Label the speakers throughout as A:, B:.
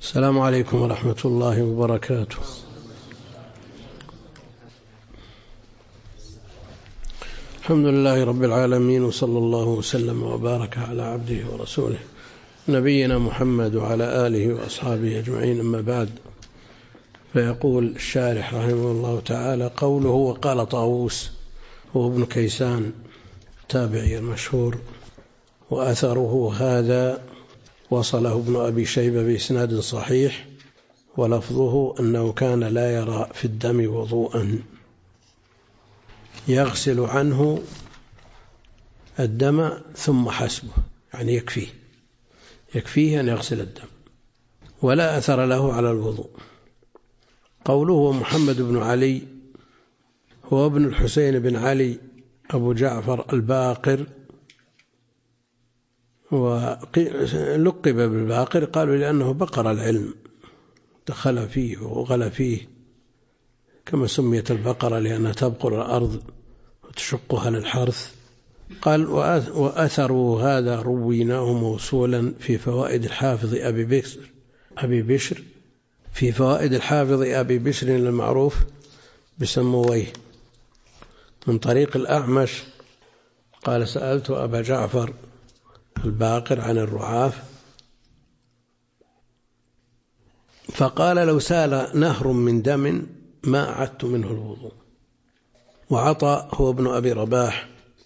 A: السلام عليكم ورحمة الله وبركاته. الحمد لله رب العالمين، وصلى الله وسلم وبارك على عبده ورسوله نبينا محمد وعلى آله وأصحابه أجمعين، أما بعد. فيقول الشارح رحمه الله تعالى: قوله وقال طاووس هو ابن كيسان التابعي المشهور، وأثره هذا وصله ابن أبي شيبة بإسناد صحيح، ولفظه أنه كان لا يرى في الدم وضوءا، يغسل عنه الدم ثم حسبه، يعني يكفيه أن يغسل الدم، ولا أثر له على الوضوء. قوله هو محمد بن علي، هو ابن الحسين بن علي أبو جعفر الباقر، ولقب بالباقر قالوا لأنه بقر العلم، دخل فيه وغلى فيه، كما سميت البقرة لأنها تبقر الأرض وتشقها للحرث. قال: وأثروا هذا رويناه موصولا في فوائد الحافظ أبي بشر في فوائد الحافظ أبي بشر المعروف بسمويه، من طريق الأعمش قال: سألت أبا جعفر الباقر عن الرعاف، فقال: لو سال نهر من دم ما أعدت منه الوضوء. وعطى هو ابن أبي رباح،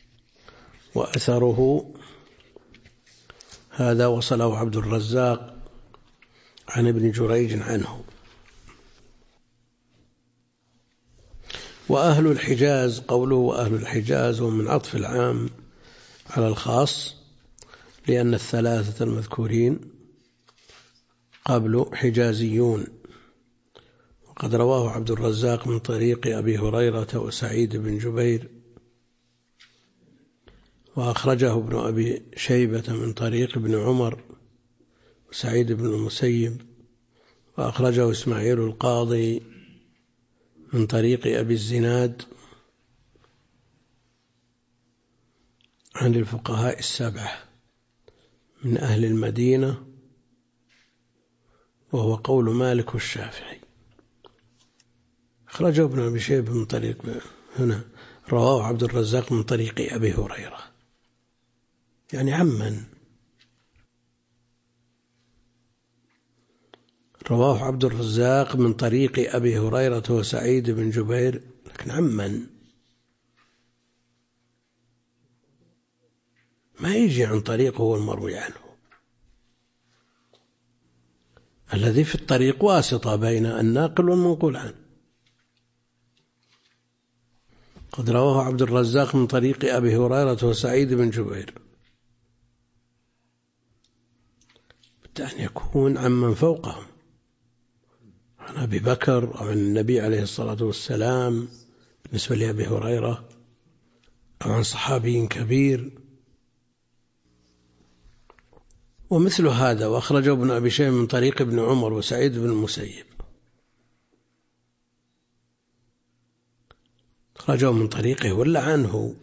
A: وأثره هذا وصله عبد الرزاق عن ابن جريج عنه. وأهل الحجاز، قوله وأهل الحجاز هو من عطف العام على الخاص، لأن الثلاثة المذكورين قبل حجازيون. وقد رواه عبد الرزاق من طريق أبي هريرة وسعيد بن جبير، وأخرجه ابن أبي شيبة من طريق ابن عمر وسعيد بن المسيب، وأخرجه إسماعيل القاضي من طريق أبي الزناد عن الفقهاء السبعة من أهل المدينة، وهو قول مالك والشافعي. أخرجه ابن أبي شيبة من طريق، هنا رواه عبد الرزاق من طريق أبي هريرة، يعني عمن رواه عبد الرزاق من طريق أبي هريرة وسعيد بن جبير، لكن عمن ما يجي عن طريقه هو المروي عنه. الذي في الطريق واسطة بين الناقل والمنقول عنه. قد رواه عبد الرزاق من طريق أبي هريرة وسعيد بن جبير، أن يكون عمن فوقهم، عن أبي بكر أو عن النبي عليه الصلاة والسلام بالنسبة لأبي هريرة، أو عن صحابي كبير. ومثل هذا وأخرجه ابن أبي شيبة من طريق ابن عمر وسعيد بن المسيب، أخرجه من طريقه ولا عنه.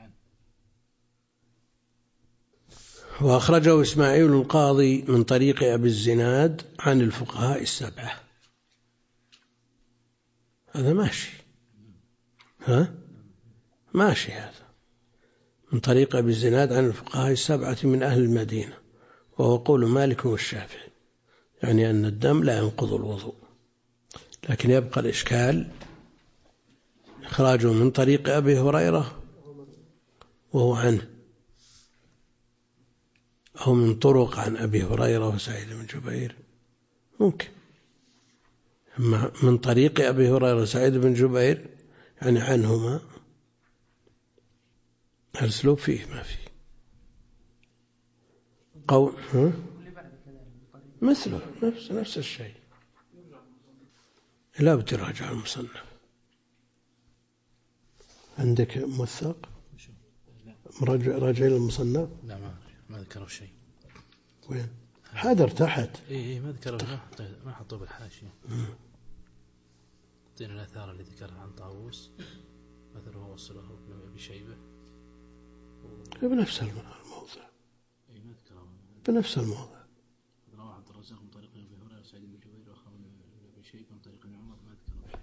A: وأخرجه إسماعيل القاضي من طريق أبي الزناد عن الفقهاء السبعة. هذا ماشي، ماشي، هذا من طريق أبي الزناد عن الفقهاء السبعة من أهل المدينة، وهو قول مالك والشافعي، يعني أن الدم لا ينقض الوضوء. لكن يبقى الإشكال إخراجه من طريق أبي هريرة وهو عنه، أو من طرق عن أبي هريرة وسعيد بن جبير ممكن، أما من طريق أبي هريرة وسعيد بن جبير يعني عنهما، الأسلوب فيه ما فيه قول مثله نفس الشيء. لا بتراجع المصنف. عندك موثق راجع المصنف؟
B: لا ما ذكروا شيء.
A: وين؟ حاضر تحت.
B: إيه ما ذكروا، ما حطوه بالحاشية. اعطينا الآثار اللي ذكرها عن طاووس، مثله وصله ابن أبي شيبة
A: بنفس الموضع، بنفس الموضع.
B: الرزاق من طريق أبي هريرة وسعيد بن جبير وخالد بن أبي شيبة من طريق عمر ما ذكر.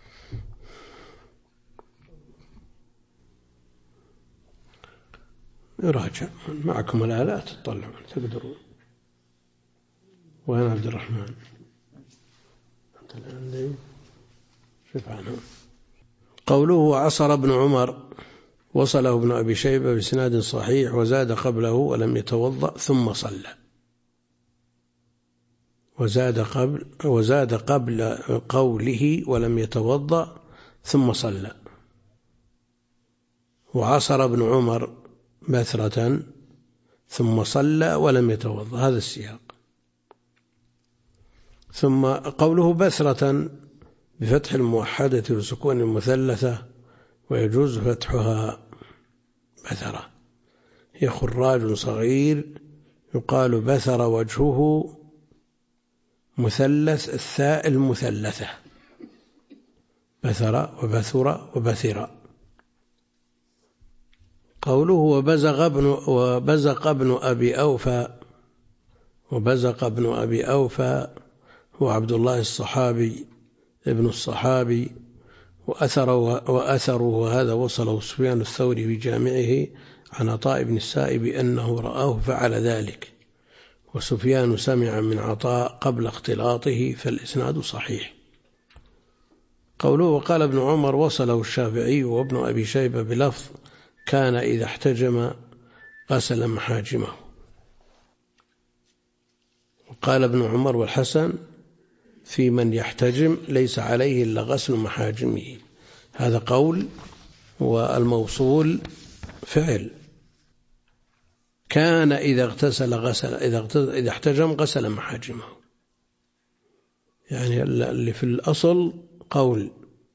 A: يراجع معكم الآلات تطلعون تقدرون. وين عبد الرحمن؟ أنت الآن شوف عنه. قوله عصر ابن عمر وصله ابن أبي شيبة بسناد صحيح وزاد قبله ولم يتوضأ ثم صلى. وزاد قبل قوله ولم يتوضأ ثم صلى. وعصر ابن عمر بثرة ثم صلى ولم يتوضأ، هذا السياق. ثم قوله بثرة بفتح الموحدة وسكون المثلثة ويجوز فتحها بثرة، هي خراج صغير يقال بثر وجهه مثلث الثاء المثلثة، بثر وبثر وبثر. قوله وبزق ابن أبي أوفى، وبزق ابن أبي أوفى هو عبد الله الصحابي ابن الصحابي، وأثره هذا وصله سفيان الثوري في جامعه عن عطاء بن السائب أنه رآه فعل ذلك، وسفيان سمع من عطاء قبل اختلاطه، فالإسناد صحيح. قوله وقال ابن عمر وصله الشافعي وابن أبي شيبة بلفظ كان إذا احتجم غسل محاجمه. وقال ابن عمر والحسن في من يحتجم ليس عليه إلا غسل محاجمه، هذا قول والموصول فعل. كان إذا اغتسل غسل، إذا احتجم غسل محاجمه، يعني اللي في الأصل قول،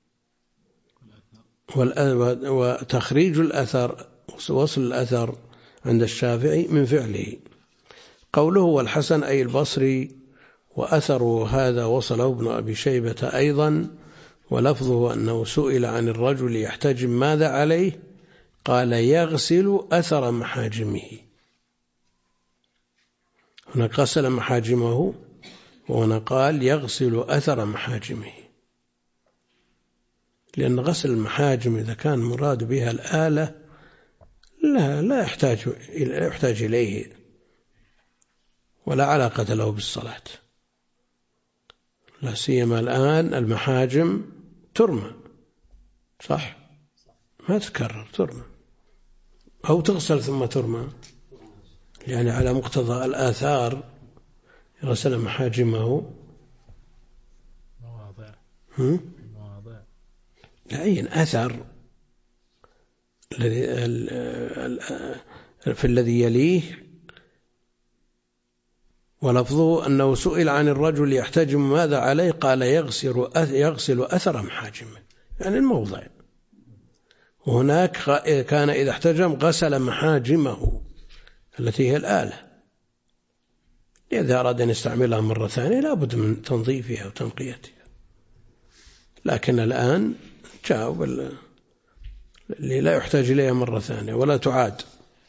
A: وتخريج الأثر وصل الأثر عند الشافعي من فعله. قوله والحسن أي البصري، وأثره هذا وصله ابن أبي شيبة أيضا، ولفظه أنه سئل عن الرجل يحتجم ماذا عليه قال يغسل أثر محاجمه. هنا غسل محاجمه وهنا قال يغسل أثر محاجمه، لأن غسل المحاجم إذا كان مراد بها الآلة لا يحتاج إليه ولا علاقة له بالصلاة، لا سيما الآن المحاجم ترمى، صح؟ ما تكرر، ترمى أو تغسل ثم ترمى، يعني على مقتضى الآثار غسل محاجمه.
B: مواضع
A: لعين أثر في الذي يليه. ولفظه أنه سئل عن الرجل يحتجم ماذا عليه قال يغسل أثر محاجمه، يعني الموضع. وهناك كان إذا احتجم غسل محاجمه التي هي الآلة، إذا أراد أن يستعملها مرة ثانية لا بد من تنظيفها وتنقيتها. لكن الآن جاء اللي لا يحتاج إليها مرة ثانية ولا تعاد.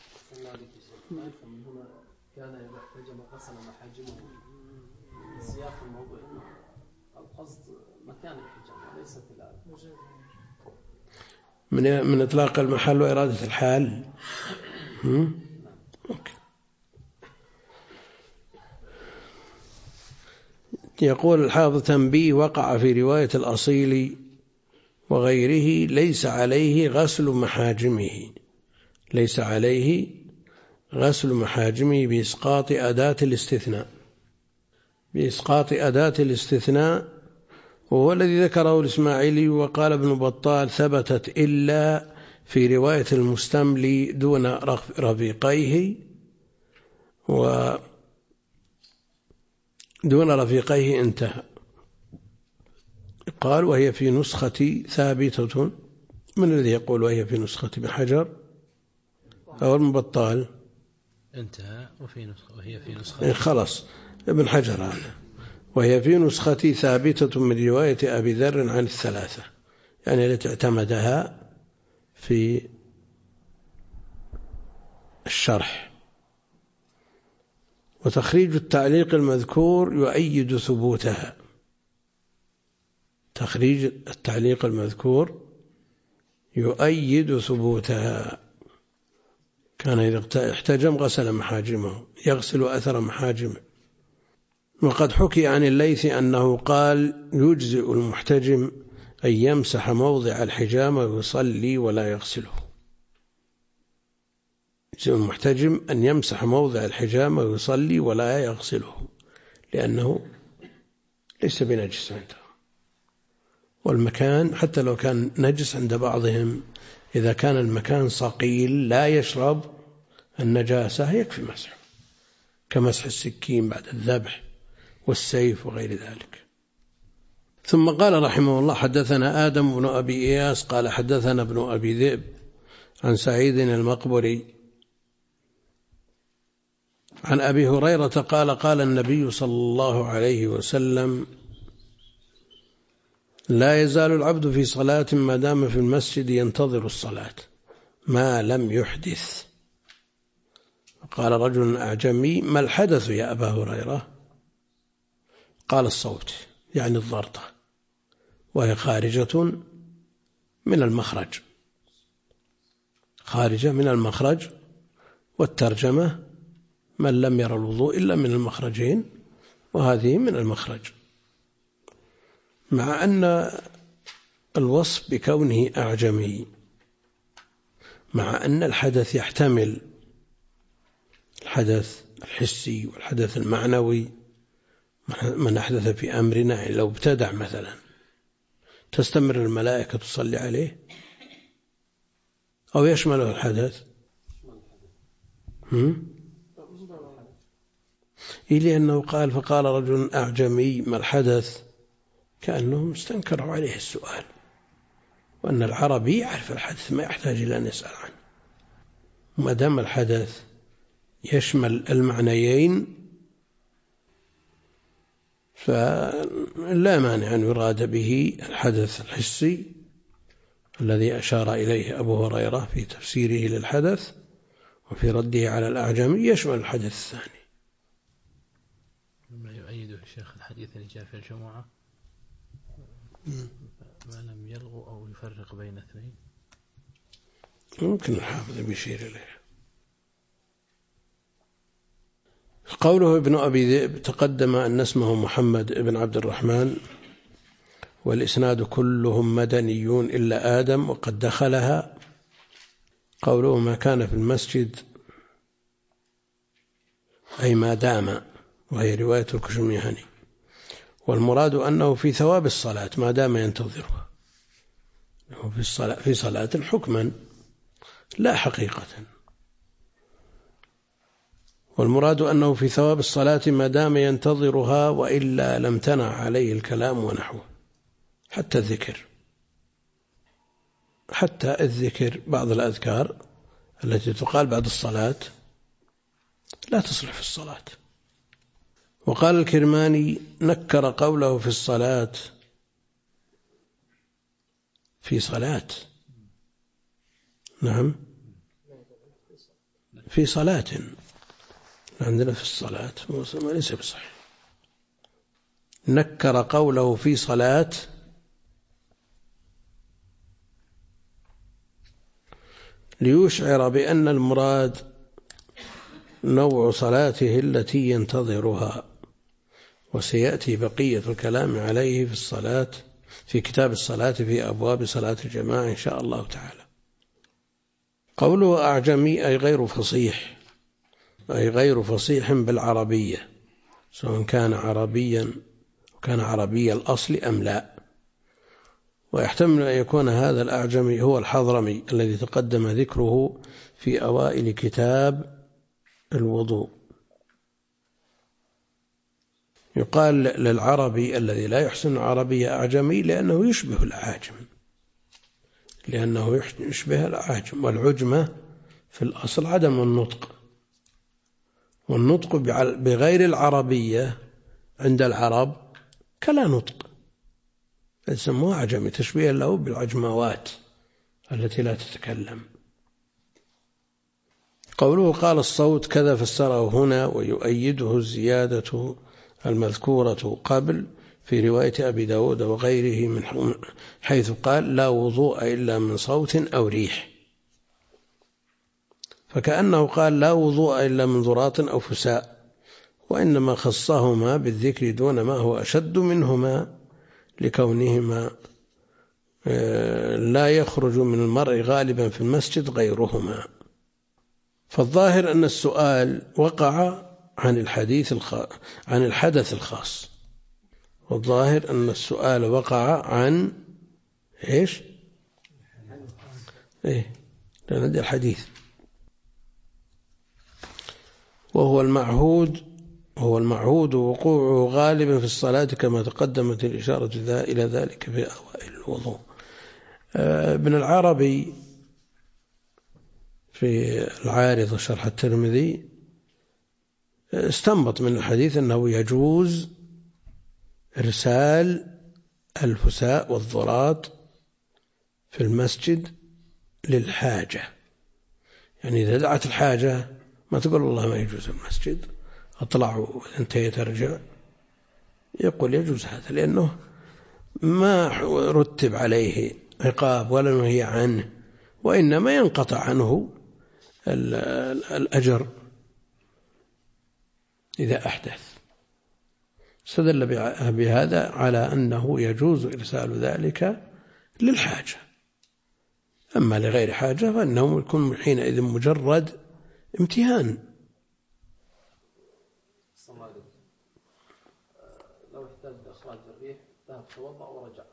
C: كان إذا احتجم غسل محاجمه، السياق الموضوع القصد مكان الاحتجام وليست الآلة،
A: من إطلاق المحل وإرادة الحال. أوكي. يقول الحافظ تنبيه وقع في رواية الأصيل وغيره ليس عليه غسل محاجمه، ليس عليه غسل محاجمه بإسقاط أداة الاستثناء، بإسقاط أداة الاستثناء، وهو الذي ذكره الإسماعيلي. وقال ابن بطال ثبتت إلا في رواية المستملي دون رفيقيه، ودون رفيقيه انتهى. قال وهي في نسختي ثابتة. من الذي يقول وهي في نسختي؟ ابن حجر أو ابن بطال؟
B: انتهى وهي في نسختي
A: خلاص ابن حجر هذا. وهي في نسختي ثابتة من رواية أبي ذر عن الثلاثة، يعني التي اعتمدها في الشرح. وتخريج التعليق المذكور يؤيد ثبوتها. تخريج التعليق المذكور يؤيد ثبوتها. كان إذا احتجم غسل محاجمه، يغسل أثر محاجمه. وقد حكي عن الليث أنه قال يجزئ المحتجم أن يمسح موضع الحجامة ويصلي ولا يغسله. يجزئ المحتجم أن يمسح موضع الحجامة ويصلي ولا يغسله، لأنه ليس بنجس عنده. والمكان حتى لو كان نجس عند بعضهم، إذا كان المكان صقيل لا يشرب النجاسة يكفي مسحه، كمسح السكين بعد الذبح والسيف وغير ذلك. ثم قال رحمه الله: حدثنا آدم بن أبي إياس قال حدثنا ابن أبي ذئب عن سعيد المقبري عن أبي هريرة قال: قال النبي صلى الله عليه وسلم: لا يزال العبد في صلاة ما دام في المسجد ينتظر الصلاة ما لم يحدث. قال رجل أعجمي: ما الحدث يا أبا هريرة؟ قال: الصوت، يعني الضرطة، وهي خارجة من المخرج، خارجة من المخرج. والترجمة: من لم ير الوضوء إلا من المخرجين، وهذه من المخرج. مع أن الوصف بكونه أعجمي، مع أن الحدث يحتمل الحدث الحسي والحدث المعنوي. من أحدث في أمرنا، لو ابتدع مثلا تستمر الملائكة تصلي عليه؟ أو يشمله الحدث؟ لأنه قال: فقال رجل أعجمي ما الحدث، كأنهم استنكروا عليه السؤال، وأن العربي يعرف الحدث ما يحتاج إلى أن يسأل عنه. وما دام الحدث يشمل المعنيين فلا مانع أن يراد به الحدث الحسي الذي أشار إليه أبو هريرة في تفسيره للحدث وفي رده على الأعجمي، يشمل الحدث الثاني.
B: مما يؤيده الشيخ الحديث اللي جاء في الجمعة: ما لم يلغو أو يفرق بين اثنين.
A: ممكن الحافظ بيشير إليه. قوله ابن أبي ذئب: تقدم أن اسمه محمد بن عبد الرحمن، والإسناد كلهم مدنيون إلا آدم وقد دخلها. قوله ما كان في المسجد أي ما دام، وهي رواية الكشميهني، والمراد أنه في ثواب الصلاة ما دام ينتظرها، في صلاة حكما لا حقيقة. والمراد أنه في ثواب الصلاة ما دام ينتظرها، وإلا لم تنع عليه الكلام ونحوه. حتى الذكر بعض الأذكار التي تقال بعد الصلاة لا تصلح في الصلاة. وقال الكرماني: نكر قوله في الصلاة في صلاة. نعم، في صلاة، عندنا في الصلاة ليس بصحيح. نكر قوله في صلاة ليشعر بأن المراد نوع صلاته التي ينتظرها. وسيأتي بقية الكلام عليه في الصلاة في كتاب الصلاة في أبواب صلاة الجماعة إن شاء الله تعالى. قوله أعجمي أي غير فصيح، أي غير فصيح بالعربية، سواء كان عربيا وكان عربي الأصل أم لا. ويحتمل أن يكون هذا الأعجمي هو الحضرمي الذي تقدم ذكره في أوائل كتاب الوضوء. يقال للعربي الذي لا يحسن العربية أعجمي لأنه يشبه الأعاجم، والعجمة في الأصل عدم النطق، والنطق بغير العربية عند العرب كلا نطق، يسموه أعجمي تشبيها له بالعجموات التي لا تتكلم. قوله قال الصوت كذا فسره هنا ويؤيده الزيادة المذكورة قبل في رواية أبي داود وغيره من حيث قال لا وضوء إلا من صوت أو ريح، فكأنه قال لا وضوء إلا من ضراط أو فساء، وإنما خصهما بالذكر دون ما هو أشد منهما لكونهما لا يخرج من المرء غالبا في المسجد غيرهما. فالظاهر أن السؤال وقع عن الحدث الخاص، والظاهر أن السؤال وقع عن إيش؟ لأن الحديث وهو المعهود وقوعه غالبا في الصلاة كما تقدمت الإشارة إلى ذلك في أوائل الوضوء. ابن العربي في العارض شرح الترمذي استنبط من الحديث أنه يجوز إرسال الفساء والضراط في المسجد للحاجة، يعني إذا دعت الحاجة ما تقول والله ما يجوز المسجد أطلع وانتهيت أرجع، يقول يجوز هذا لأنه ما رتب عليه عقاب ولا نهي عنه، وإنما ينقطع عنه الأجر إذا أحدث. استدل بهذا على أنه يجوز إرسال ذلك للحاجة، أما لغير حاجة فإنه يكون حينئذ مجرد امتهان.
C: لو احتاج إخراج الريح ذهب توضأ ورجع،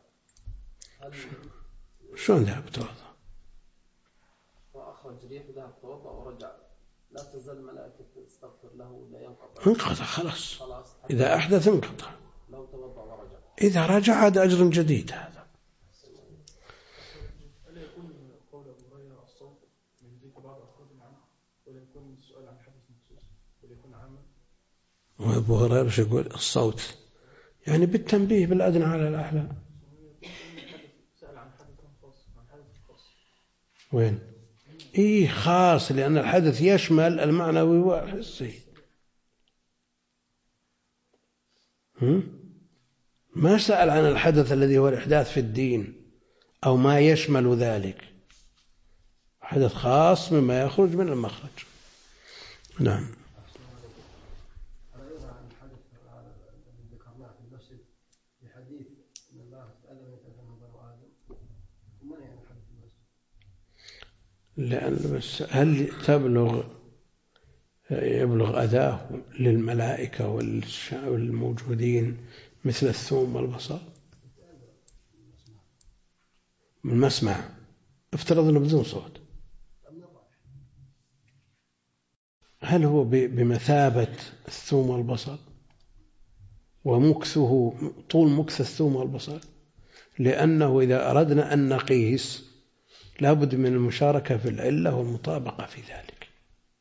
A: شلون ذهب توضأ؟
C: وأخرج ريح ذهب توضأ ورجع، لا تزال الملائكة تستغفر له ولا ينقطع؟
A: انقطع خلاص، إذا أحدث انقطع،
C: لو توضأ ورجع
A: إذا رجع عاد أجر جديد. هذا
D: ألا يكون قول أبو هريرة الصوت من ذكر بعض أخرج عنه، ولا يكون السؤال عن حدث مخصوص، ولا يكون عاما؟
A: وأبو هريرة شو يقول الصوت يعني بالتنبيه بالأدنى على الأعلى.
D: سأل عن حدث خاص، عن حدث خاص.
A: وين؟ خاص، لأن الحدث يشمل المعنوي والحسي. ما سأل عن الحدث الذي هو الإحداث في الدين أو ما يشمل ذلك، حدث خاص مما يخرج من المخرج. نعم. لأن بس هل يبلغ أذاه للملائكة والموجودين مثل الثوم والبصر؟ المسمع افترض أنه بدون صوت، هل هو بمثابة الثوم والبصر ومكثه طول مكث الثوم والبصر؟ لأنه إذا أردنا أن نقيس لابد من المشاركة في العلة والمطابقة في ذلك.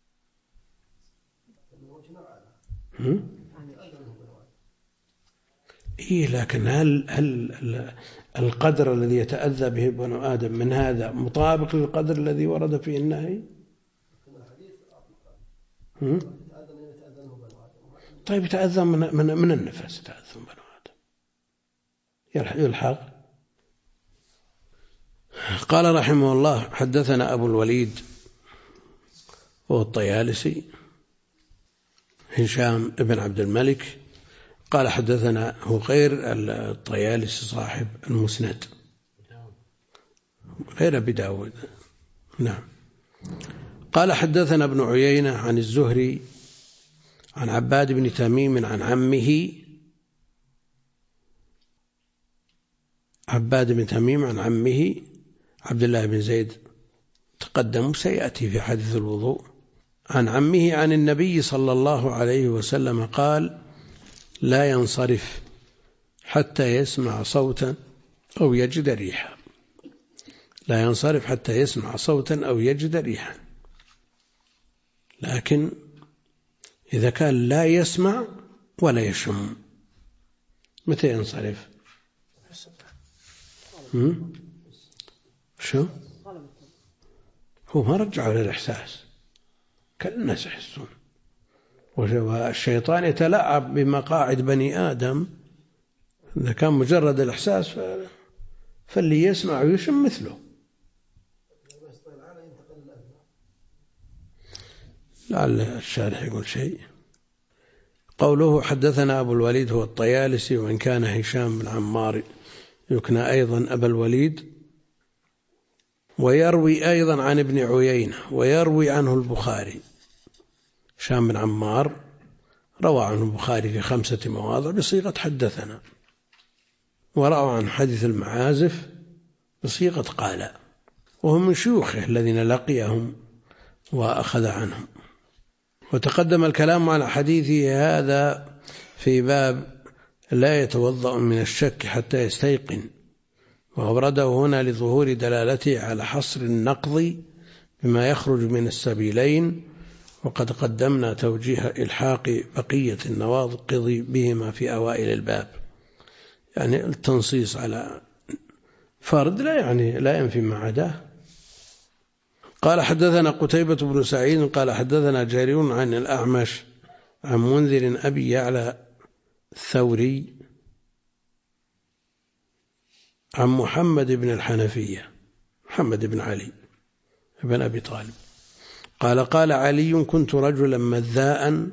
A: لكن هل القدر الذي يتأذى به بنو آدم من هذا مطابق للقدر الذي ورد فيه النهي؟ طيب يتأذى من النفس، يتأذى بنو آدم يلحق. قال رحمه الله حدثنا أبو الوليد وهو الطيالسي هشام ابن عبد الملك قال حدثنا غير الطيالسي صاحب المسند غير أبي داود. نعم. قال حدثنا ابن عيينة عن الزهري عن عباد بن تميم عن عمه عباد بن تميم عن عمه عبد الله بن زيد تقدم سيأتي في حديث الوضوء عن عمه عن النبي صلى الله عليه وسلم قال لا ينصرف حتى يسمع صوتا أو يجد ريحا. لا ينصرف حتى يسمع صوتا أو يجد ريحا، لكن إذا كان لا يسمع ولا يشم متى ينصرف؟ شو؟ هو ما رجعه للإحساس، كالناس يحسون. والشيطان يتلاعب بمقاعد بني آدم، إذا كان مجرد الإحساس فاللي يسمع ويشم مثله. لعل الشارح يقول شيء. قوله حدثنا أبو الوليد هو الطيالسي، وإن كان هشام بن عمار يكنى أيضا أبا الوليد، ويروي أيضا عن ابن عيينة، ويروي عنه البخاري. هشام بن عمار روى عنه البخاري في 5 مواضع بصيغة حدثنا، وروى عن حديث المعازف بصيغة قال، وهم من شيوخه الذين لقيهم وأخذ عنهم. وتقدم الكلام على حديثه هذا في باب لا يتوضأ من الشك حتى يستيقن، وأورده هنا لظهور دلالته على حصر النقض بما يخرج من السبيلين، وقد قدمنا توجيه إلحاق بقية النواقض بهما في أوائل الباب. يعني التنصيص على فرد لا ينفي ما عداه. قال حدثنا قتيبة بن سعيد قال حدثنا جرير عن الأعمش عن منذر أبي يعلى الثوري عن محمد بن الحنفية محمد بن علي بن أبي طالب قال قال علي كنت رجلا مذاء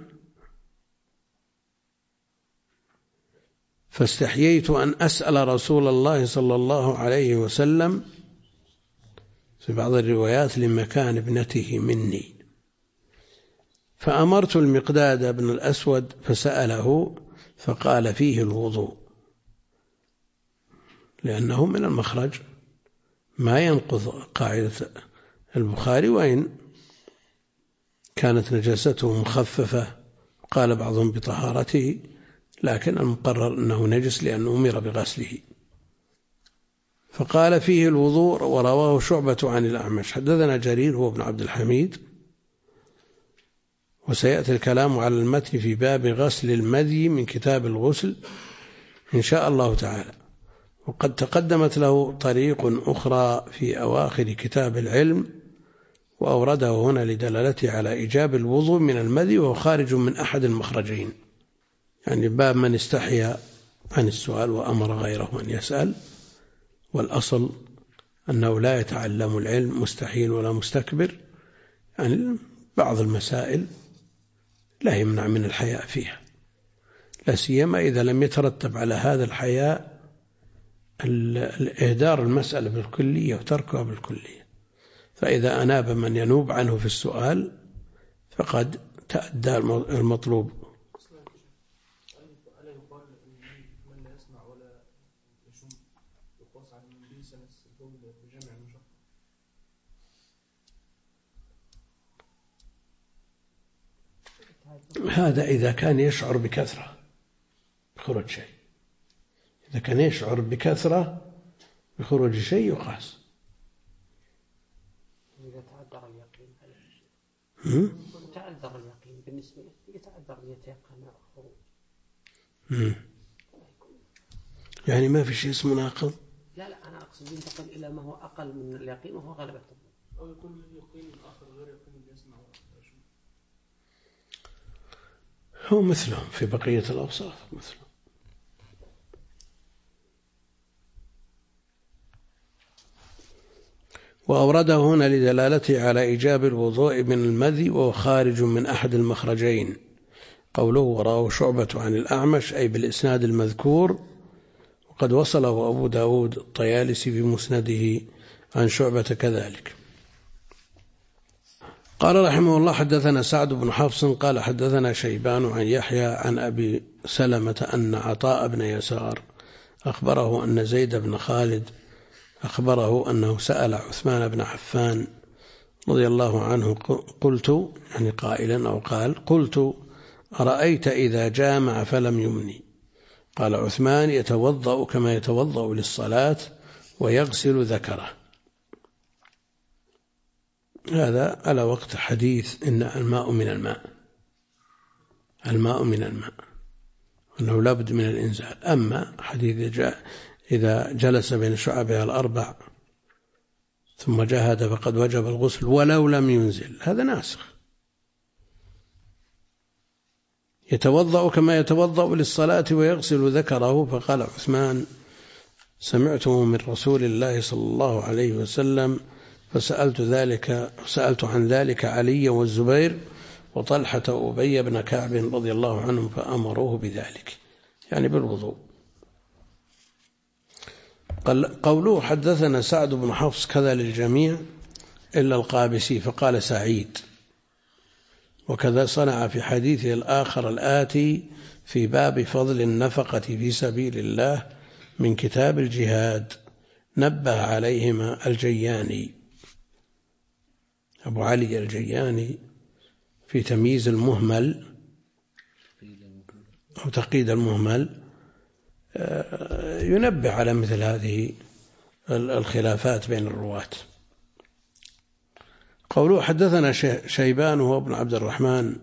A: فاستحييت أن أسأل رسول الله صلى الله عليه وسلم في بعض الروايات لمكان ابنته مني، فأمرت المقداد بن الأسود فسأله فقال فيه الوضوء، لأنه من المخرج ما ينقض قاعدة البخاري، وإن كانت نجاسته مخففة قال بعضهم بطهارته، لكن المقرر أنه نجس لأنه أمر بغسله. فقال فيه الوضوء. ورواه شعبة عن الأعمش. حدثنا جرير هو ابن عبد الحميد، وسيأتي الكلام على المتن في باب غسل المذي من كتاب الغسل إن شاء الله تعالى، وقد تقدمت له طريق أخرى في أواخر كتاب العلم، وأورده هنا لدلالته على إيجاب الوضوء من المذي وهو خارج من أحد المخرجين، يعني باب من استحيا عن السؤال وأمر غيره أن يسأل، والأصل أنه لا يتعلم العلم مستحيل ولا مستكبر، يعني بعض المسائل لا يمنع من الحياء فيها، لا سيما إذا لم يترتب على هذا الحياء الإهدار المسألة بالكلية وتركها بالكلية، فإذا أناب من ينوب عنه في السؤال فقد تأدى المطلوب. هذا إذا كان يشعر بكثرة بخروج شيء، إذا كان يشعر بكثرة بخروج شيء يقاس.
C: إذا تعذر اليقين تعذر اليقين بالنسبة له، يتعذر يتيقن الخروج.
A: يعني ما في شيء اسمه ناقض.
C: لا أنا أقصد ينتقل إلى ما هو أقل من اليقين وهو غلبة الظن،
D: أو يكون اليقين الآخر غير يقين يسمع.
A: هو مثلهم في بقية الأوصاف مثلهم. وأورده هنا لدلالته على إيجاب الوضوء من المذي وهو خارج من أحد المخرجين. قوله وراه شعبة عن الأعمش أي بالإسناد المذكور، وقد وصله أبو داود الطيالسي بمسنده عن شعبة كذلك. قال رحمه الله حدثنا سعد بن حفص قال حدثنا شيبان عن يحيى عن أبي سلمة أن عطاء بن يسار أخبره أن زيد بن خالد أخبره أنه سأل عثمان بن عفان رضي الله عنه قلت يعني قائلا أو قال قلت أرأيت إذا جامع فلم يمني؟ قال عثمان يتوضأ كما يتوضأ للصلاة ويغسل ذكره. هذا على وقت حديث إن الماء من الماء، الماء من الماء، أنه لابد من الإنزال. أما حديث إذا جلس بين شعبها الأربع ثم جاهد فقد وجب الغسل ولو لم ينزل، هذا ناسخ، يتوضأ كما يتوضأ للصلاة ويغسل ذكره. فقال عثمان: سمعته من رسول الله صلى الله عليه وسلم فسألت عن ذلك علي والزبير وطلحة وأبي بن كعب رضي الله عنهم فأمروه بذلك، يعني بالوضوء. قوله حدثنا سعد بن حفص كذا للجميع إلا القابسي، فقال سعيد. وكذا صنع في حديثه الآخر الآتي في باب فضل النفقة في سبيل الله من كتاب الجهاد، نبه عليهما الجياني أبو علي الجياني في تمييز المهمل أو تقييد المهمل، ينبه على مثل هذه الخلافات بين الرواة. قوله حدثنا شيبان هو ابن عبد الرحمن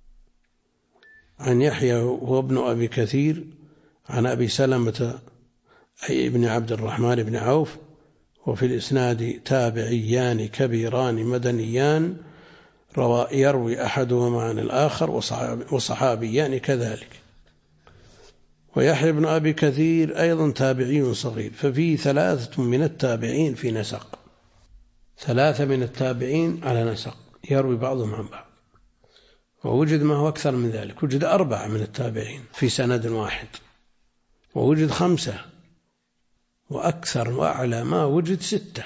A: عن يحيى هو ابن أبي كثير عن أبي سلمة أي ابن عبد الرحمن بن عوف، وفي الإسناد تابعيان كبيران مدنيان يروي أحدهما عن الآخر وصحابيان كذلك. ويحيى بن أبي كثير أيضا تابعي صغير، ففيه 3 من التابعين في نسق، 3 من التابعين على نسق يروي بعضهم عن بعض. ووجد ما هو أكثر من ذلك، وجد 4 من التابعين في سند واحد، ووجد 5، وأكثر وأعلى ما وجد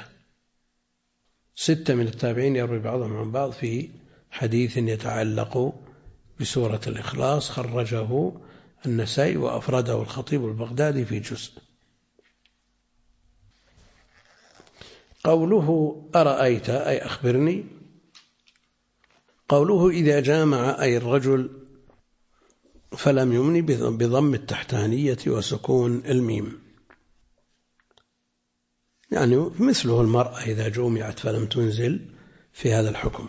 A: 6 من التابعين يروي بعضهم عن بعض في حديث يتعلق بسورة الإخلاص، خرجه النسائي وأفرده الخطيب البغدادي في جزء. قوله أرأيت أي أخبرني، قوله إذا جامع أي الرجل فلم يمني بضم التحتانية وسكون الميم، يعني مثله المرأة إذا جمعت فلم تنزل في هذا الحكم.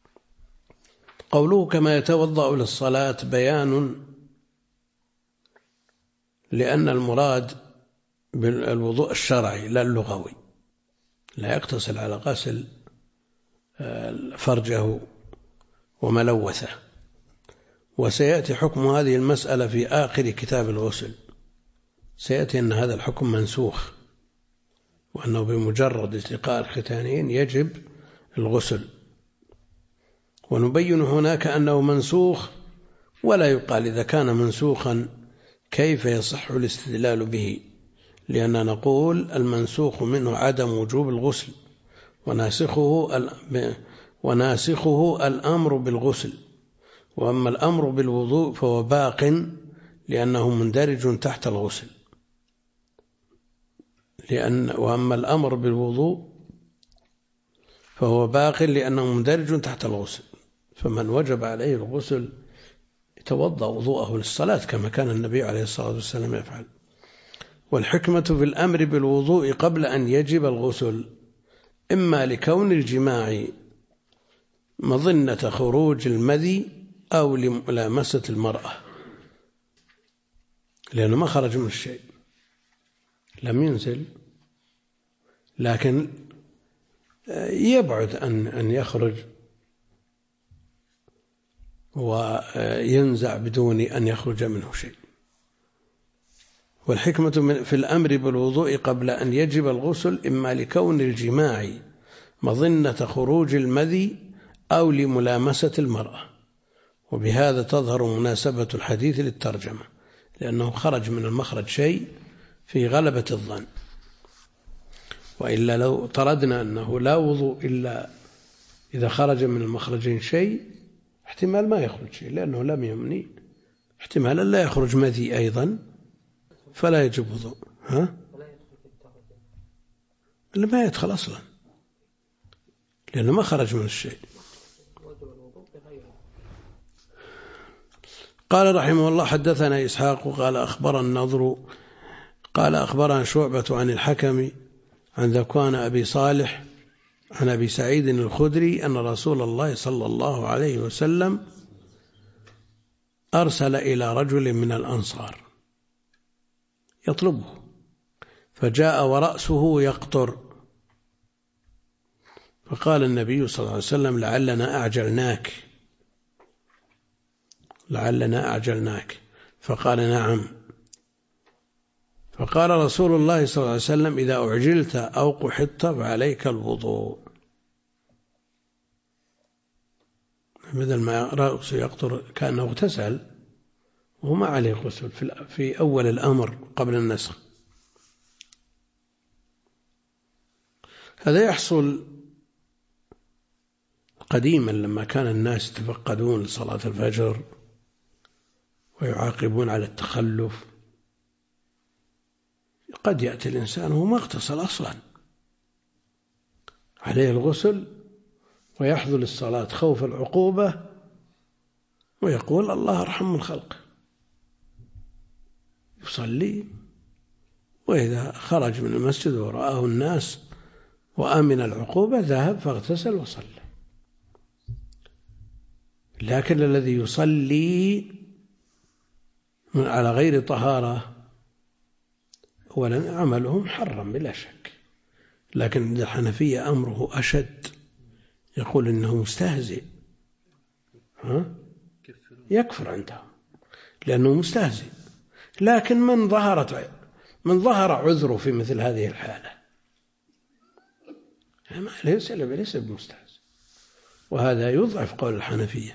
A: قوله كما يتوضأ للصلاة بيان، لأن المراد بالوضوء الشرعي لا اللغوي، لا يقتصر على غسل فرجه وملوثه. وسيأتي حكم هذه المسألة في آخر كتاب الغسل، سيأتي أن هذا الحكم منسوخ، وأنه بمجرد التقاء الختانين يجب الغسل. ونبين هناك أنه منسوخ، ولا يقال إذا كان منسوخا كيف يصح الاستدلال به، لأننا نقول المنسوخ منه عدم وجوب الغسل، وناسخه الأمر بالغسل، وأما الأمر بالوضوء فهو باق لأنه مندرج تحت الغسل، وأما الأمر بالوضوء فهو باق لأنه مندرج تحت الغسل. فمن وجب عليه الغسل يتوضأ وضوءه للصلاة كما كان النبي عليه الصلاة والسلام يفعل. والحكمة في الأمر بالوضوء قبل أن يجب الغسل إما لكون الجماع مظنة خروج المذي أو لملامسة المرأة، لأنه ما خرج من الشيء، لم ينزل، لكن يبعد أن يخرج وينزع بدون أن يخرج منه شيء. والحكمة في الأمر بالوضوء قبل أن يجب الغسل إما لكون الجماع مظنة خروج المذي أو لملامسة المرأة، وبهذا تظهر مناسبة الحديث للترجمة، لأنه خرج من المخرج شيء في غلبة الظن. وإلا لو طردنا أنه لا وضوء إلا إذا خرج من المخرجين شيء، احتمال ما يخرج شيء لأنه لم يمني، احتمال لا يخرج مذي أيضا فلا يجب وضوء. ما يدخل أصلا لأنه ما خرج من الشيء. قال رحمه الله حدثنا إسحاق قال أخبرنا النضر قال أخبرنا شعبة عن الحكم عن ذكوان أبي صالح عن أبي سعيد الخدري أن رسول الله صلى الله عليه وسلم أرسل إلى رجل من الأنصار يطلبه، فجاء ورأسه يقطر، فقال النبي صلى الله عليه وسلم لعلنا أعجلناك، لعلنا أعجلناك. فقال نعم. فقال رسول الله صلى الله عليه وسلم إذا أعجلت أو قحطت فعليك الوضوء. بدل ما رأسه يقطر كأنه اغتسل وما عليه غسل في أول الأمر قبل النسخ. هذا يحصل قديما لما كان الناس يتفقدون لصلاة الفجر ويعاقبون على التخلف. قد يأتي الإنسان وهو ما اغتسل أصلا، عليه الغسل ويحضر الصلاة خوف العقوبة ويقول الله أرحم الخلق، يصلي، وإذا خرج من المسجد ورآه الناس وأمن العقوبة ذهب فاغتسل وصلى. لكن الذي يصلي على غير طهارة أولا عمله محرم بلا شك، لكن عند الحنفية أمره أشد، يقول إنه مستهزئ، يكفر عندهم لأنه مستهزئ. لكن من ظهر عذره في مثل هذه الحالة ليس بمستهزئ، وهذا يضعف قول الحنفية.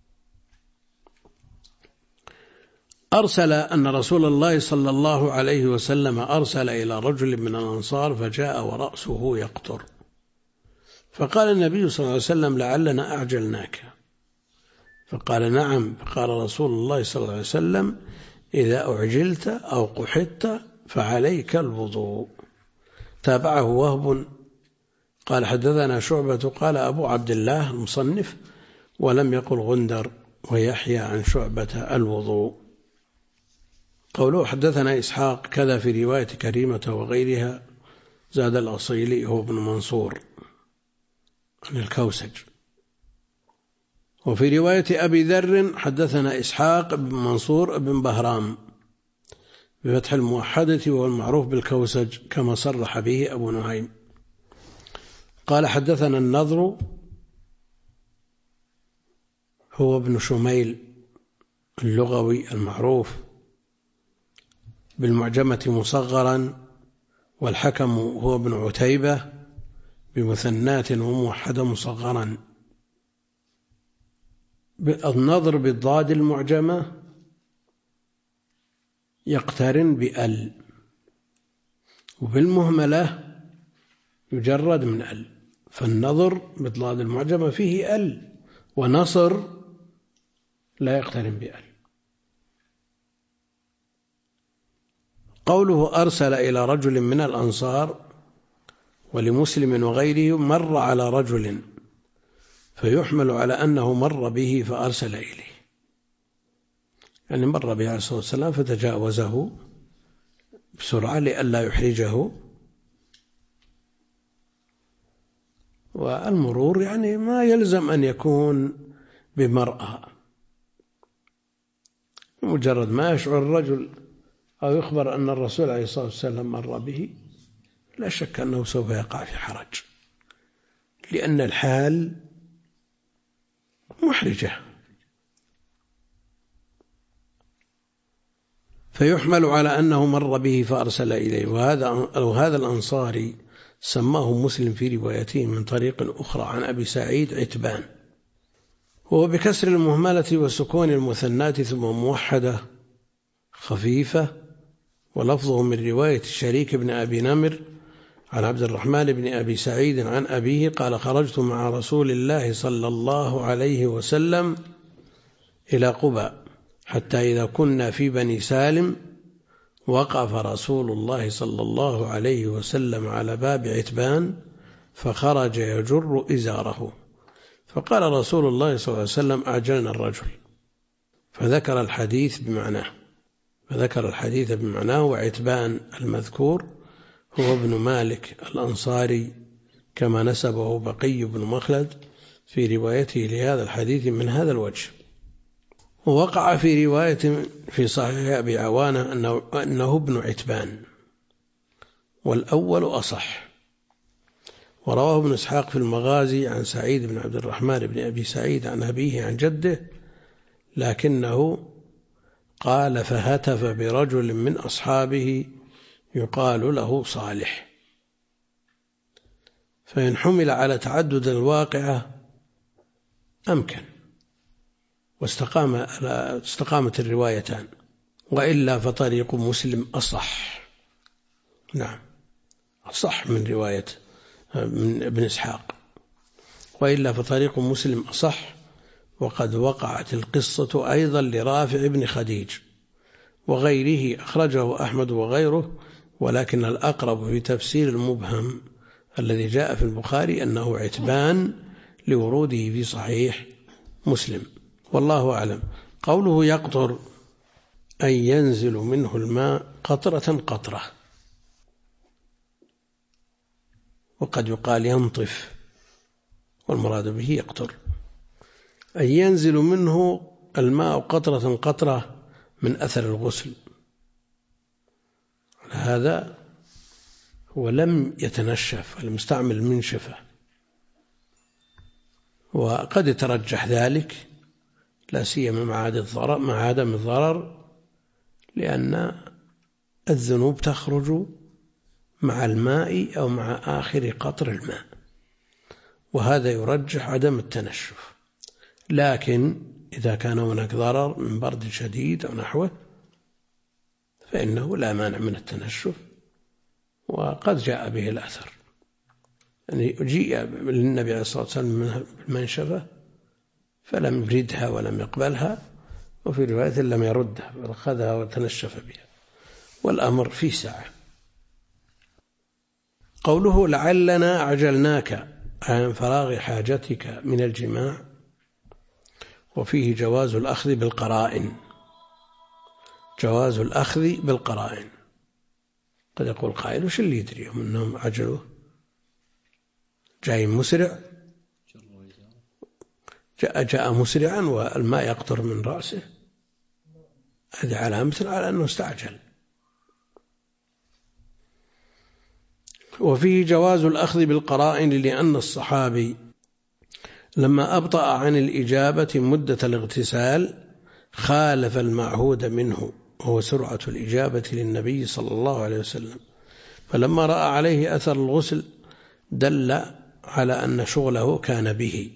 A: أن رسول الله صلى الله عليه وسلم أرسل إلى رجل من الأنصار فجاء ورأسه يقطر، فقال النبي صلى الله عليه وسلم لعلنا أعجلناك. فقال نعم. فقال رسول الله صلى الله عليه وسلم إذا أعجلت أو قحطت فعليك الوضوء. تابعه وهب قال حدثنا شعبة قال أبو عبد الله المصنف ولم يقل غندر ويحيى عن شعبة الوضوء. قوله حدثنا إسحاق كذا في رواية كريمة وغيرها، زاد الأصيلي هو ابن منصور عن الكوسج. وفي رواية أبي ذر حدثنا إسحاق بن منصور بن بهرام بفتح الموحدة وهو المعروف بالكوسج كما صرح به أبو نعيم. قال حدثنا النضر هو ابن شميل اللغوي المعروف بالمعجمة مصغرا، والحكم هو ابن عتيبة بمثنات وموحدة مصغرا. النضر بالضاد المعجمة يقترن بأل، وبالمهملة يجرد من أل، فالنضر بالضاد المعجمة فيه أل، ونصر لا يقترن بأل. قوله أرسل إلى رجل من الأنصار ولمسلم وغيره مر على رجل، فيحمل على أنه مر به فأرسل إليه، يعني مر به عليه الصلاة والسلام فتجاوزه بسرعة لئلا يحرجه. والمرور يعني ما يلزم أن يكون بمرأة، مجرد ما يشعر الرجل أو يخبر أن الرسول عليه الصلاة والسلام مر به لا شك أنه سوف يقع في حرج، لأن الحال محرجة. فيحمل على أنه مر به فأرسل إليه. وهذا الأنصاري سماه مسلم في روايته من طريق أخرى عن أبي سعيد عتبان، وهو بكسر المهملة وسكون المثنات ثم موحدة خفيفة، ولفظه من رواية شريك بن أبي نمر عن عبد الرحمن بن أبي سعيد عن أبيه قال خرجت مع رسول الله صلى الله عليه وسلم إلى قباء حتى إذا كنا في بني سالم وقف رسول الله صلى الله عليه وسلم على باب عتبان فخرج يجر إزاره، فقال رسول الله صلى الله عليه وسلم أعجلنا الرجل، فذكر الحديث بمعناه. وعتبان المذكور هو ابن مالك الأنصاري كما نسبه بقي بن مخلد في روايته لهذا الحديث من هذا الوجه. ووقع في رواية في صحيح أبي عوانة أنه ابن عتبان، والأول أصح. ورواه ابن إسحاق في المغازي عن سعيد بن عبد الرحمن بن أبي سعيد عن أبيه عن جده لكنه قال فهتف برجل من أصحابه يقال له صالح. فإن حمل على تعدد الواقعة أمكن واستقامت الروايتان، وإلا فطريق مسلم أصح. نعم، أصح من رواية من ابن إسحاق، وإلا فطريق مسلم أصح. وقد وقعت القصة أيضا لرافع بن خديج وغيره، أخرجه أحمد وغيره، ولكن الأقرب في تفسير المبهم الذي جاء في البخاري أنه عتبان لوروده في صحيح مسلم، والله أعلم. قوله يقطر أي ينزل منه الماء قطرة قطرة، وقد يقال ينطف، والمراد به يقطر، أي ينزل منه الماء قطرة قطرة من أثر الغسل. هذا هو لم يتنشف، المستعمل منشفة، وقد يترجح ذلك لا سيما مع عدم الضرر، لأن الذنوب تخرج مع الماء أو مع آخر قطر الماء، وهذا يرجح عدم التنشف. لكن إذا كان هناك ضرر من برد شديد أو نحوه فإنه لا مانع من التنشف، وقد جاء به الأثر. يعني جيء للنبي عليه الصلاة والسلام بالمنشفة فلم يردها ولم يقبلها، وفي رواية لم يردها بل أخذها وتنشف بها، والأمر في ساعة. قوله لعلنا أعجلناك عن فراغ حاجتك من الجماع، وفيه جواز الأخذ بالقرائن. جواز الأخذ بالقرائن. قد يقول قائل وش اللي يدريهم أنهم عجلوه، جاي مسرع، جاء مسرعا والماء يقطر من رأسه، هذه علامة على أنه استعجل. وفيه جواز الأخذ بالقرائن لأن الصحابي لما أبطأ عن الإجابة مدة الاغتسال خالف المعهود منه، وهو سرعة الإجابة للنبي صلى الله عليه وسلم، فلما رأى عليه أثر الغسل دل على أن شغله كان به،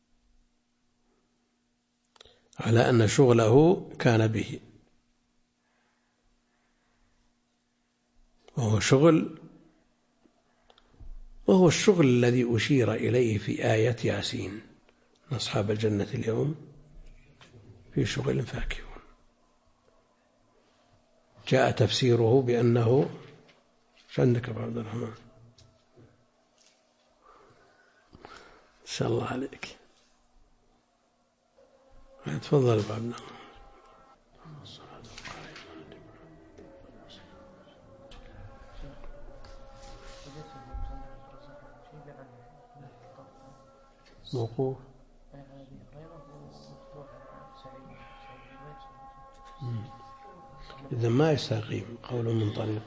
A: وهو الشغل الذي أشير إليه في آية ياسين، أصحاب الجنة اليوم في شغل فاكهون. جاء تفسيره بأنه عندك أبو عبد الرحمن إن شاء الله عليك، تفضل أبو عبد الرحمن. موقوف إذا ما يستقيم قول من طريق،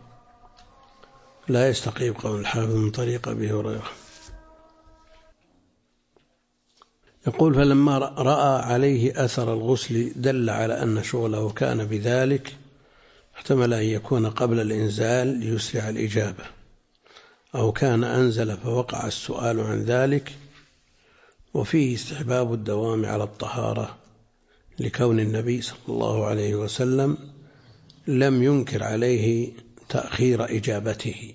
A: لا يستقيم قول الحافظ من طريق أبي هريرة. يقول فلما رأى عليه أثر الغسل دل على أن شغله كان بذلك، احتمل أن يكون قبل الإنزال ليسرع الإجابة، أو كان أنزل فوقع السؤال عن ذلك. وفيه استحباب الدوام على الطهارة لكون النبي صلى الله عليه وسلم لم ينكر عليه تأخير إجابته،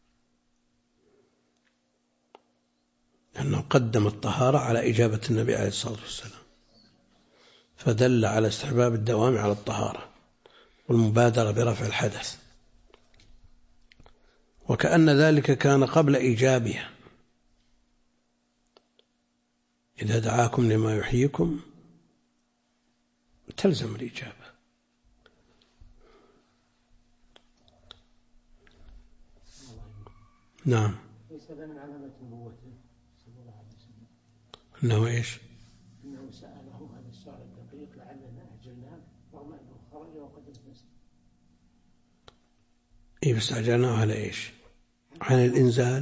A: لأنه قدم الطهارة على إجابة النبي عليه الصلاة والسلام، فدل على استحباب الدوام على الطهارة والمبادرة برفع الحدث، وكأن ذلك كان قبل إيجابها. إذا دعاكم لما يحييكم تلزم الإجابة. نعم.
E: ليس من علامة نبوته صلى الله عليه وسلم
A: إنه إيش؟
E: إنه سأله هذا السؤال الدقيق لعلنا أجلناه رغم أنه خرج وقد التزم.
A: إيه بس أجلناه على إيش؟ عن الإنزال.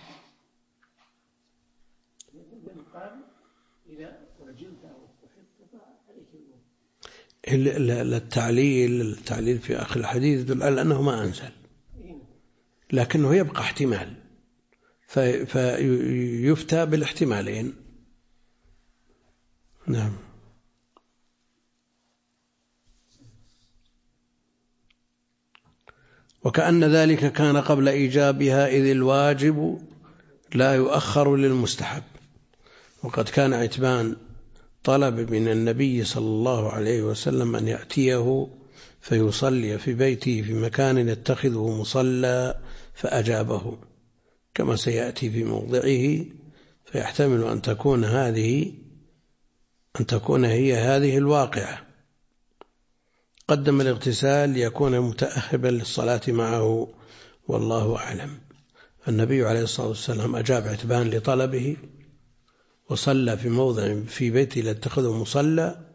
A: قال
E: إذا رجلت أو استحبت
A: التعليل في آخر الحديث يدل على أنه ما أنزل، لكنه يبقى احتمال، فيفتى بالاحتمالين. نعم. وكأن ذلك كان قبل إيجابها، إذ الواجب لا يؤخر للمستحب. وقد كان عتبان طلب من النبي صلى الله عليه وسلم أن يأتيه فيصلي في بيته في مكان يتخذه مصلى، فأجابه كما سيأتي في موضعه. فيحتمل أن تكون هي هذه الواقعة. قدم الاغتسال ليكون متأهبا للصلاة معه، والله أعلم. النبي عليه الصلاة والسلام أجاب عتبان لطلبه وصلى في موضع في بيته ليتخذه مصلى،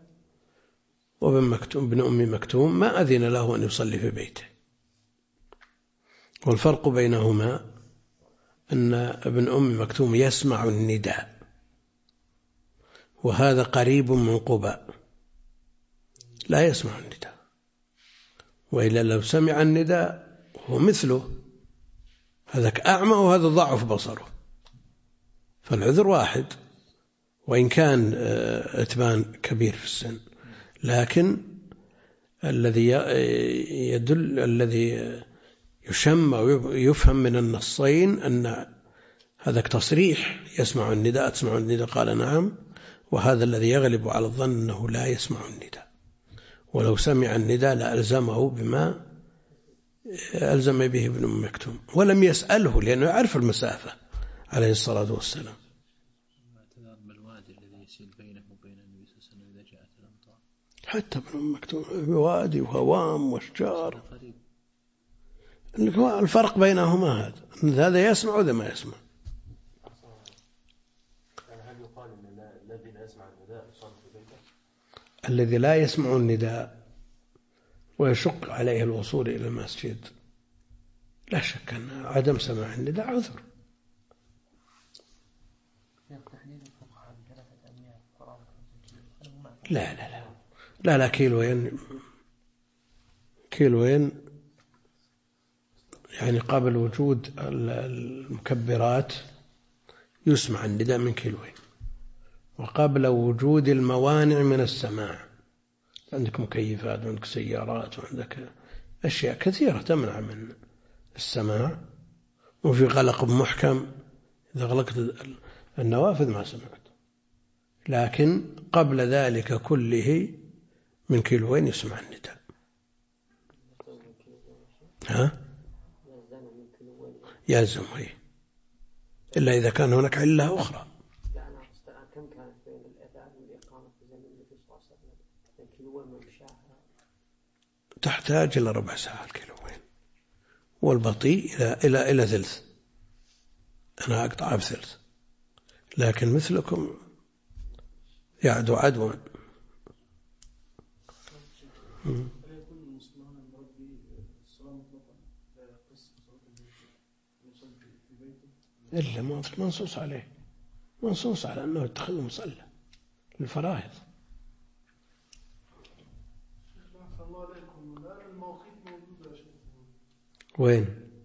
A: وابن أم مكتوم ما أذن له أن يصلي في بيته. والفرق بينهما أن ابن أم مكتوم يسمع النداء، وهذا قريب من قباء لا يسمع النداء، وإلا لو سمع النداء هو مثله، هذاك أعمى وهذا ضعف بصره، فالعذر واحد. وإن كان عتبان كبير في السن، لكن الذي يشم ويفهم من النصين أن هذاك تصريح يسمع النداء، تسمع النداء؟ قال نعم. وهذا الذي يغلب على الظن أنه لا يسمع النداء، ولو سمع النداء لألزمه بما ألزم به ابن أم مكتوم، ولم يسأله لأنه يعرف المسافة عليه الصلاة والسلام. حتى ابن أم مكتوم وادي وهوام واشجار، الفرق بينهما هذا يسمع وهذا ما يسمع.
F: هل يقال ان الذي لا يسمع النداء يصلي في بيته؟
A: الذي لا يسمع النداء ويشق عليه الوصول إلى المسجد، لا شك أن عدم سماع النداء عذر. لا كيلوين يعني قبل وجود المكبرات يسمع النداء من كيلوين، وقبل وجود الموانع من السماع، عندك مكيفات وعندك سيارات وعندك أشياء كثيرة تمنع من السماع، وفي غلق محكم إذا غلقت النوافذ ما سمعت. لكن قبل ذلك كله من كيلوين يسمع النداء. يلزم إلا إذا كان هناك علة أخرى.
E: كم كانت بين الأذان والإقامة في زمن النبي صلى الله عليه وسلم؟ كيلوين ممشاها
A: تحتاج إلى ربع ساعة الكيلوين، والبطيء إلى ثلث. أنا أقطع بثلث، لكن مثلكم يعدو عدوا. إلا منصوص عليه، منصوص على أنه يتخذ مصلى للفرائض. وين؟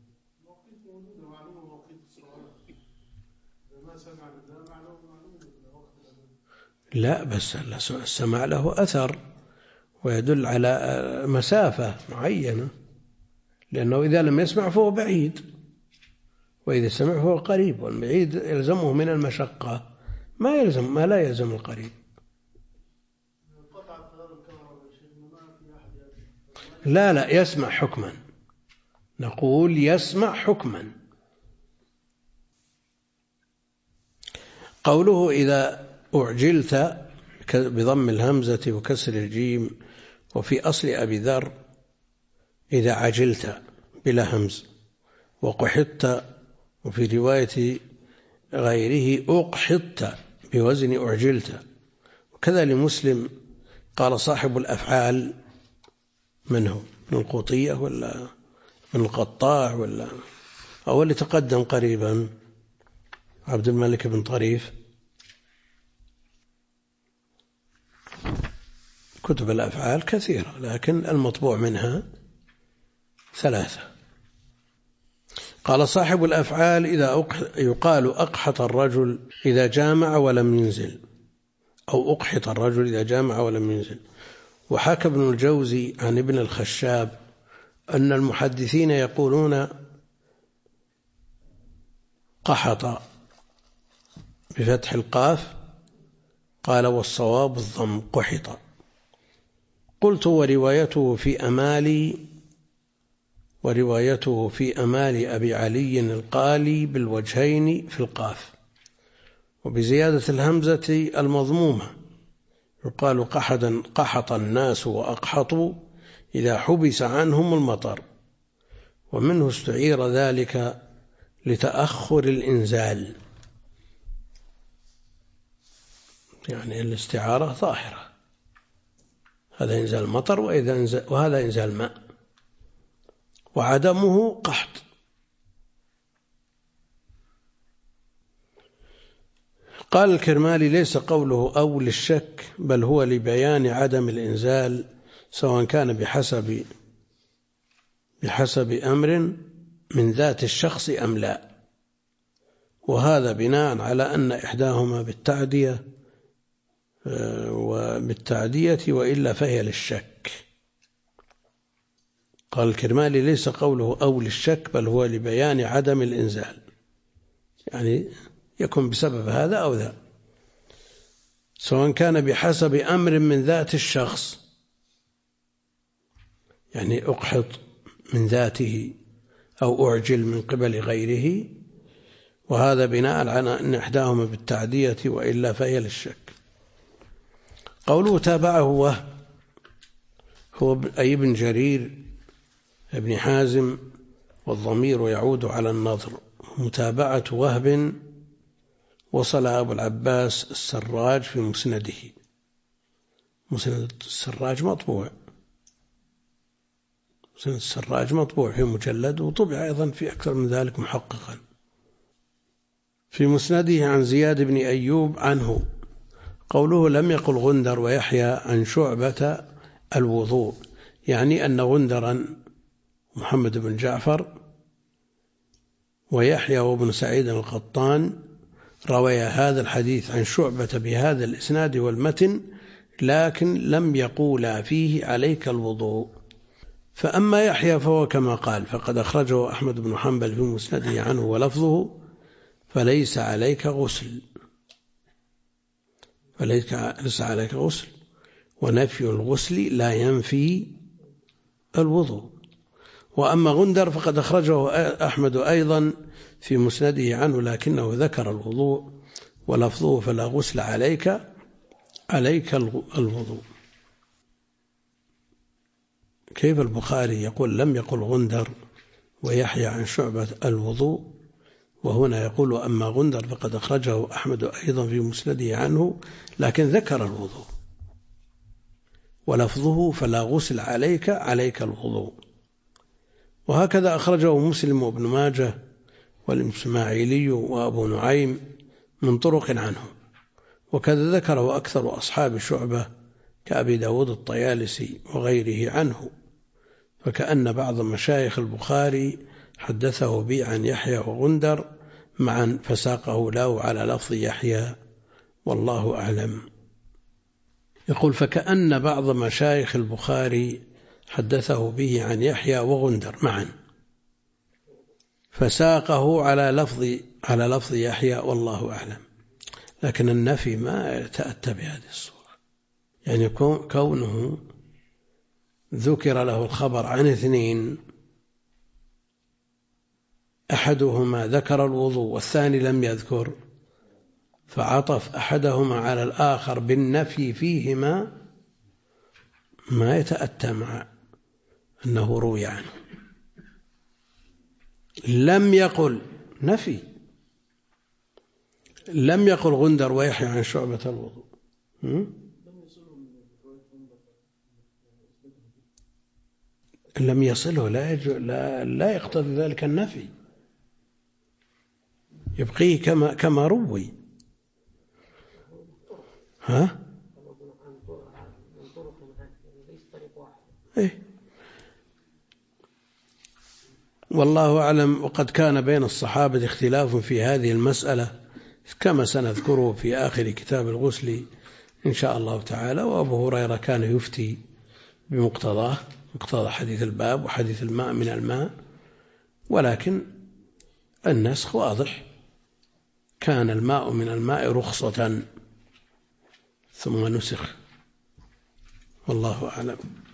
A: لا بس السماع له أثر ويدل على مسافة معينة، لأنه إذا لم يسمع فهو بعيد، وإذا سمع فهو قريب، والبعيد يلزمه من المشقة ما لا يلزم القريب. لا يسمع حكما، نقول يسمع حكما. قوله إذا أعجلت بضم الهمزة وكسر الجيم، وفي أصل أبي ذر إذا عجلت بلا همز، وقحطت، وفي رواية غيره أقحطت بوزن أعجلت. وكذا لمسلم قال صاحب الأفعال منه من القوطية ولا من القطاع ولا أو اللي تقدم قريبا عبد الملك بن طريف، كتب الأفعال كثيرة، لكن المطبوع منها 3. قال صاحب الأفعال يقال أقحط الرجل إذا جامع ولم ينزل، أو أقحط الرجل إذا جامع ولم ينزل. وحكى ابن الجوزي عن ابن الخشاب أن المحدثين يقولون قحط بفتح القاف، قال والصواب الضم قحط. قلت وروايته في أمال أبي علي القالي بالوجهين في القاف وبزيادة الهمزة المضمومة، يقال قحط الناس وأقحطوا إذا حبس عنهم المطر، ومنه استعير ذلك لتأخر الإنزال، يعني الاستعارة ظاهرة، هذا إنزال المطر وهذا إنزال الماء، وعدمه قحط. قال الكرمالي ليس قوله أو للشك، بل هو لبيان عدم الإنزال سواء كان بحسب أمر من ذات الشخص أم لا، وهذا بناء على أن إحداهما بالتعدية وإلا فهي للشك. قال الكرمالي ليس قوله أو للشك، بل هو لبيان عدم الإنزال، يعني يكون بسبب هذا أو ذا، سواء كان بحسب أمر من ذات الشخص، يعني أقحط من ذاته أو أعجل من قبل غيره، وهذا بناء على أن إحداهما بالتعدية وإلا فهي للشك. قوله تابعه وهب هو أي ابن جرير ابن حازم، والضمير يعود على النضر. متابعة وهب وصل أبو العباس السراج في مسنده، مسند السراج مطبوع، مسند السراج مطبوع في مجلد، وطبع أيضا في أكثر من ذلك محققا في مسنده عن زياد بن أيوب عنه. قوله لم يقل غندر ويحيى عن شعبة الوضوء، يعني أن غندرا محمد بن جعفر ويحيى وابن سعيد القطان رويا هذا الحديث عن شعبة بهذا الإسناد والمتن، لكن لم يقولا فيه عليك الوضوء. فأما يحيى فهو كما قال، فقد أخرجه أحمد بن حنبل في مسنده عنه ولفظه فليس عليك غسل، فليس عليك غسل، ونفي الغسل لا ينفي الوضوء. وأما غندر فقد أخرجه أحمد أيضا في مسنده عنه، لكنه ذكر الوضوء ولفظه فلا غسل عليك الوضوء. كيف البخاري يقول لم يقل غندر ويحيى عن شعبة الوضوء، وهنا يقول أما غندر فقد أخرجه أحمد أيضا في مسنده عنه، لكن ذكر الوضوء ولفظه فلا غسل عليك الوضوء. وهكذا أخرجه مسلم وابن ماجه والإسماعيلي وأبو نعيم من طرق عنه، وكذا ذكره أكثر أصحاب شعبة كأبي داود الطيالسي وغيره عنه، فكأن بعض مشايخ البخاري حدثه به عن يحيى وغندر معا فساقه له على لفظ يحيى، والله أعلم. يقول فكأن بعض مشايخ البخاري حدثه به عن يحيى وغندر معا فساقه على لفظ يحيى، والله أعلم. لكن النفي ما يتأتى بهذه الصورة، يعني كونه ذكر له الخبر عن 2، أحدهما ذكر الوضوء والثاني لم يذكر، فعطف أحدهما على الآخر بالنفي فيهما، ما يتأتى مع أنه روي عنه. لم يقل نفي، لم يقل غندر ويحيى عن شعبة الوضوء، لم يصله لا يقتضي ذلك النفي، يبقيه كما روي. والله أعلم. وقد كان بين الصحابة اختلاف في هذه المسألة كما سنذكره في آخر كتاب الغسل إن شاء الله تعالى. وأبو هريرة كان يفتي بمقتضاه، مقتضى حديث الباب وحديث الماء من الماء، ولكن النسخ واضح، كان الماء من الماء رخصة ثم نسخ، والله أعلم.